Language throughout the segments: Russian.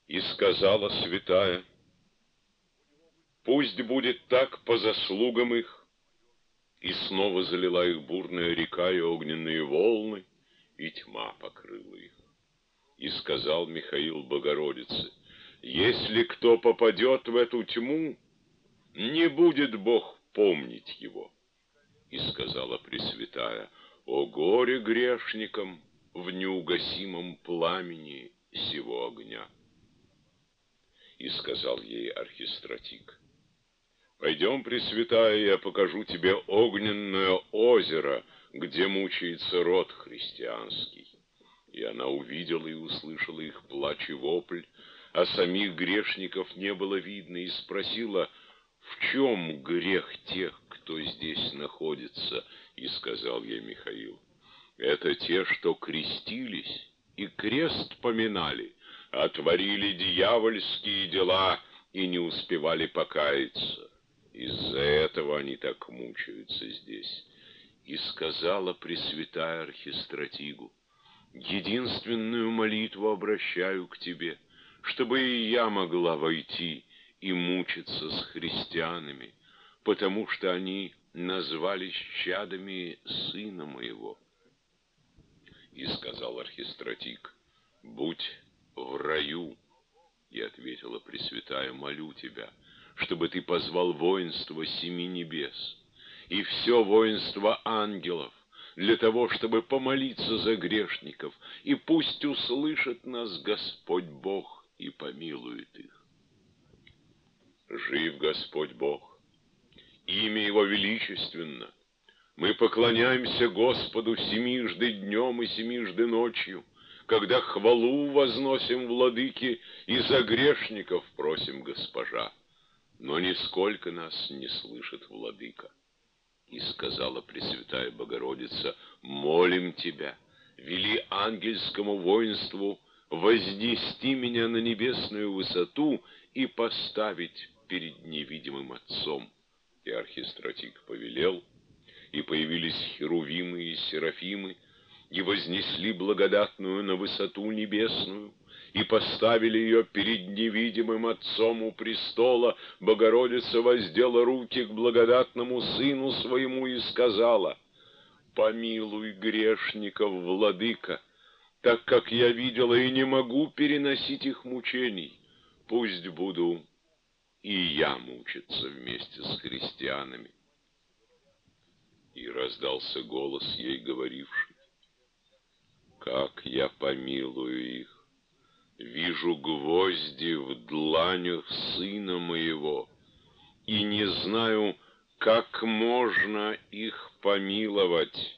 И сказала святая: пусть будет так по заслугам их. И снова залила их бурная река и огненные волны, и тьма покрыла их. И сказал Михаил Богородице: если кто попадет в эту тьму, не будет Бог помнить его. И сказала Пресвятая: о горе грешникам в неугасимом пламени сего огня. И сказал ей Архистратик: пойдем, Пресвятая, я покажу тебе огненное озеро, где мучается род христианский. И она увидела и услышала их плач и вопль, а самих грешников не было видно, и спросила: в чем грех тех, кто здесь находится? И сказал ей Михаил: это те, что крестились и крест поминали, а творили дьявольские дела и не успевали покаяться. Из-за этого они так мучаются здесь. И сказала Пресвятая Архистратигу: единственную молитву обращаю к тебе, чтобы и я могла войти и мучиться с христианами, потому что они назвались чадами сына моего. И сказал Архистратик: будь в раю. И ответила Пресвятая: молю тебя, чтобы ты позвал воинство семи небес и все воинство ангелов, для того, чтобы помолиться за грешников, и пусть услышит нас Господь Бог и помилует их. Жив Господь Бог, имя Его величественно. Мы поклоняемся Господу семижды днем и семижды ночью, когда хвалу возносим владыке и за грешников просим Госпожа. Но нисколько нас не слышит владыка. И сказала Пресвятая Богородица: молим тебя, вели ангельскому воинству вознести меня на небесную высоту и поставить перед невидимым Отцом. И Архистратик повелел, и появились херувимы и серафимы, и вознесли благодатную на высоту небесную, и поставили ее перед невидимым Отцом у престола. Богородица воздела руки к благодатному Сыну Своему и сказала: помилуй грешников, владыка, так как я видела и не могу переносить их мучений. Пусть буду и я мучиться вместе с христианами. И раздался голос ей, говоривший: как я помилую их! Вижу гвозди в дланях Сына Моего, и не знаю, как можно их помиловать.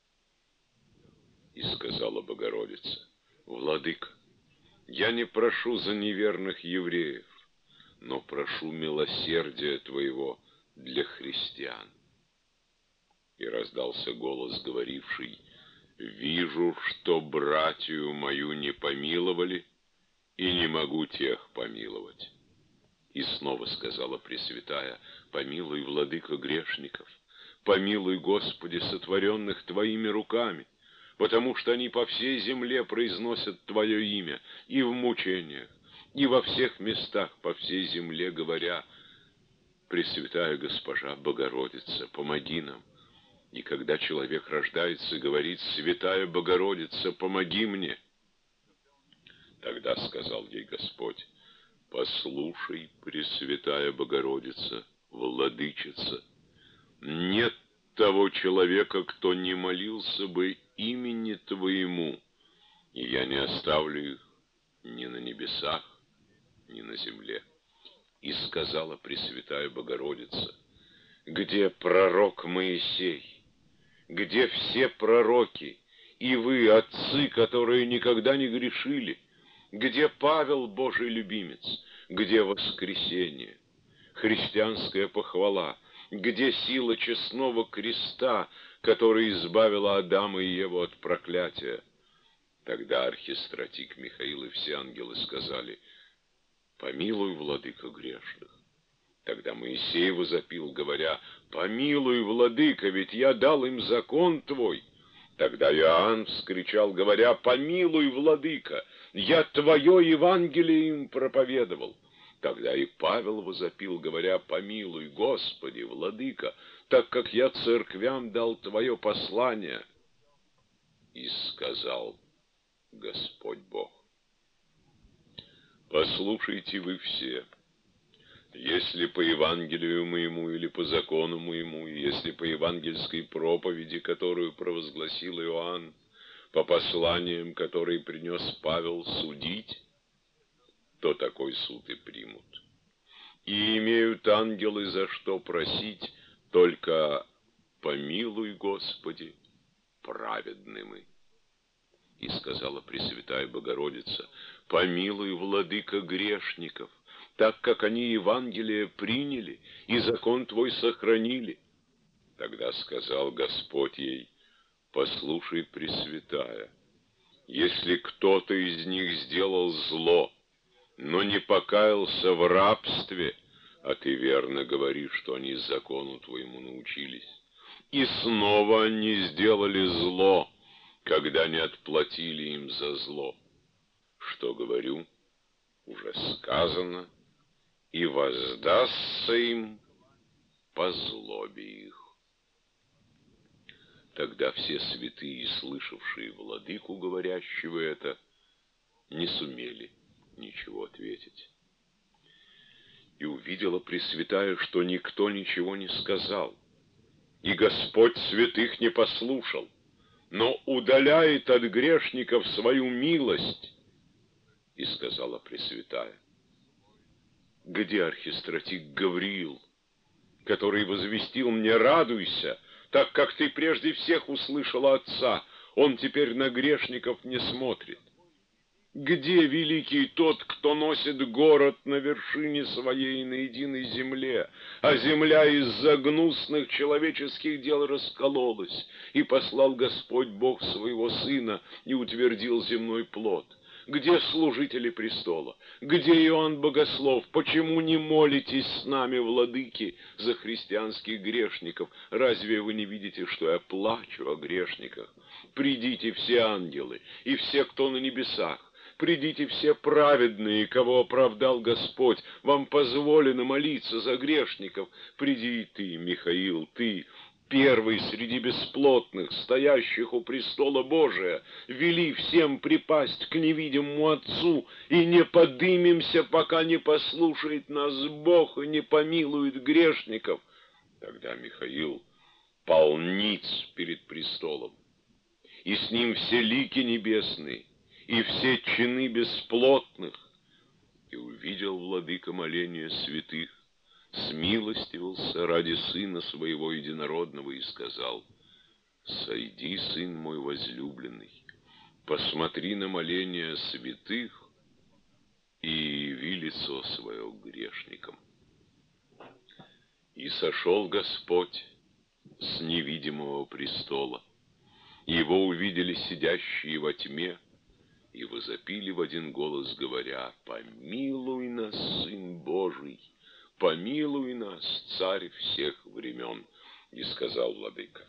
И сказала Богородица: владыка, я не прошу за неверных евреев, но прошу милосердия Твоего для христиан. И раздался голос, говоривший: вижу, что братью мою не помиловали, и не могу тех помиловать. И снова сказала Пресвятая: помилуй, владыка, грешников, помилуй, Господи, сотворенных Твоими руками, потому что они по всей земле произносят Твое имя и в мучениях, и во всех местах по всей земле, говоря: Пресвятая Госпожа Богородица, помоги нам. И когда человек рождается, говорит: святая Богородица, помоги мне. Тогда сказал ей Господь: послушай, Пресвятая Богородица, владычица, нет того человека, кто не молился бы имени Твоему, и я не оставлю их ни на небесах, ни на земле. И сказала Пресвятая Богородица: где пророк Моисей? Где все пророки, и вы, отцы, которые никогда не грешили? Где Павел, Божий любимец? Где воскресение, христианская похвала? Где сила честного креста, которая избавила Адама и Еву от проклятия? Тогда Архистратик Михаил и все ангелы сказали: помилуй, владыка, грешных. Тогда Моисей возопил, говоря: помилуй, владыка, ведь я дал им закон Твой. Тогда Иоанн вскричал, говоря: «Помилуй, владыка, я твое Евангелие им проповедовал». Тогда и Павел возопил, говоря: «Помилуй, Господи, владыка, так как я церквям дал твое послание». И сказал Господь Бог: «Послушайте вы все, если по Евангелию моему или по закону моему, если по евангельской проповеди, которую провозгласил Иоанн, по посланиям, которые принес Павел, судить, то такой суд и примут. И имеют ангелы за что просить, только помилуй, Господи, праведны мы». И сказала Пресвятая Богородица: «Помилуй, владыка, грешников, так как они Евангелие приняли и закон Твой сохранили». Тогда сказал Господь ей: «Послушай, Пресвятая, если кто-то из них сделал зло, но не покаялся в рабстве, а ты верно говоришь, что они закону Твоему научились, и снова они сделали зло, когда не отплатили им за зло, что говорю, уже сказано, и воздастся им по злобе их». Тогда все святые, слышавшие владыку, говорящего это, не сумели ничего ответить. И увидела Пресвятая, что никто ничего не сказал, и Господь святых не послушал, но удаляет от грешников свою милость. И сказала Пресвятая: «Где архистратик Гавриил, который возвестил мне: радуйся, так как ты прежде всех услышала Отца, он теперь на грешников не смотрит? Где великий тот, кто носит город на вершине своей на единой земле, а земля из-за гнусных человеческих дел раскололась, и послал Господь Бог своего Сына и утвердил земной плод? Где служители престола? Где Иоанн Богослов? Почему не молитесь с нами, владыки, за христианских грешников? Разве вы не видите, что я плачу о грешниках? Придите все ангелы и все, кто на небесах. Придите все праведные, кого оправдал Господь. Вам позволено молиться за грешников. Приди и ты, Михаил, ты, первый среди бесплотных, стоящих у престола Божия, вели всем припасть к невидимому Отцу, и не подымемся, пока не послушает нас Бог и не помилует грешников». Тогда Михаил пал ниц перед престолом, и с ним все лики небесные, и все чины бесплотных. И увидел владыка моления святых, смилостивился ради Сына Своего Единородного и сказал: «Сойди, Сын мой возлюбленный, посмотри на моления святых и яви лицо Свое грешникам». И сошел Господь с невидимого престола. Его увидели сидящие во тьме, и возопили в один голос, говоря: «Помилуй нас, Сын Божий, помилуй нас, Царь всех времен». И сказал владыка: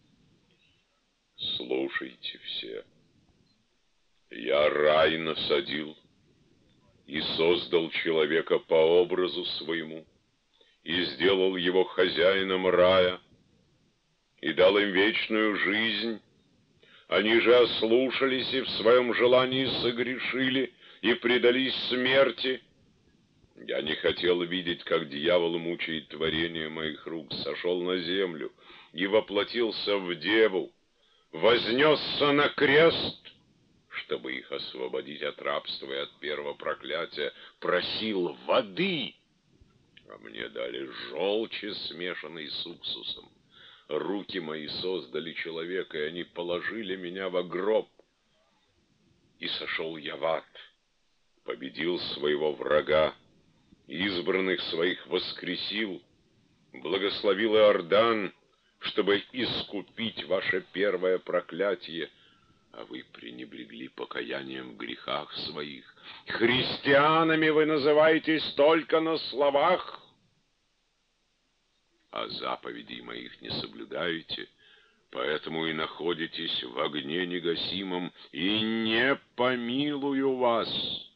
«Слушайте все. Я рай насадил и создал человека по образу своему, и сделал его хозяином рая, и дал им вечную жизнь. Они же ослушались и в своем желании согрешили, и предались смерти. Я не хотел видеть, как дьявол мучает творение моих рук, сошел на землю и воплотился в деву, вознесся на крест, чтобы их освободить от рабства и от первого проклятия, просил воды, а мне дали желчи, смешанной с уксусом. Руки мои создали человека, и они положили меня во гроб. И сошел я в ад, победил своего врага, избранных своих воскресил, благословил Иордан, чтобы искупить ваше первое проклятие, а вы пренебрегли покаянием в грехах своих. Христианами вы называетесь только на словах, а заповедей моих не соблюдаете. Поэтому и находитесь в огне негасимом, и не помилую вас.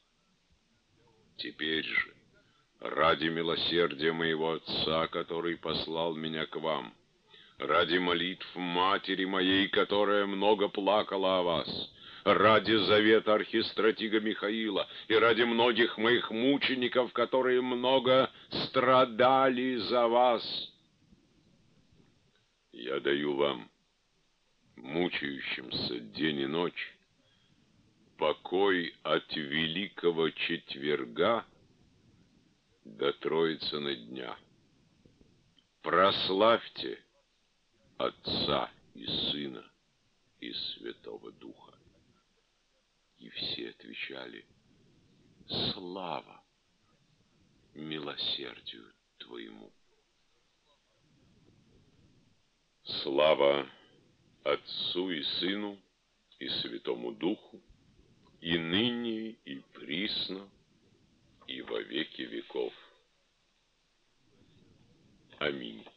Теперь же, ради милосердия моего Отца, который послал меня к вам, ради молитв матери моей, которая много плакала о вас, ради завета архистратига Михаила и ради многих моих мучеников, которые много страдали за вас, я даю вам, мучающимся день и ночь, покой от Великого Четверга до Троицына дня. Прославьте Отца и Сына и Святого Духа. И все отвечали: слава милосердию Твоему. Слава Отцу и Сыну и Святому Духу, и ныне, и присно, и во веки веков. Аминь.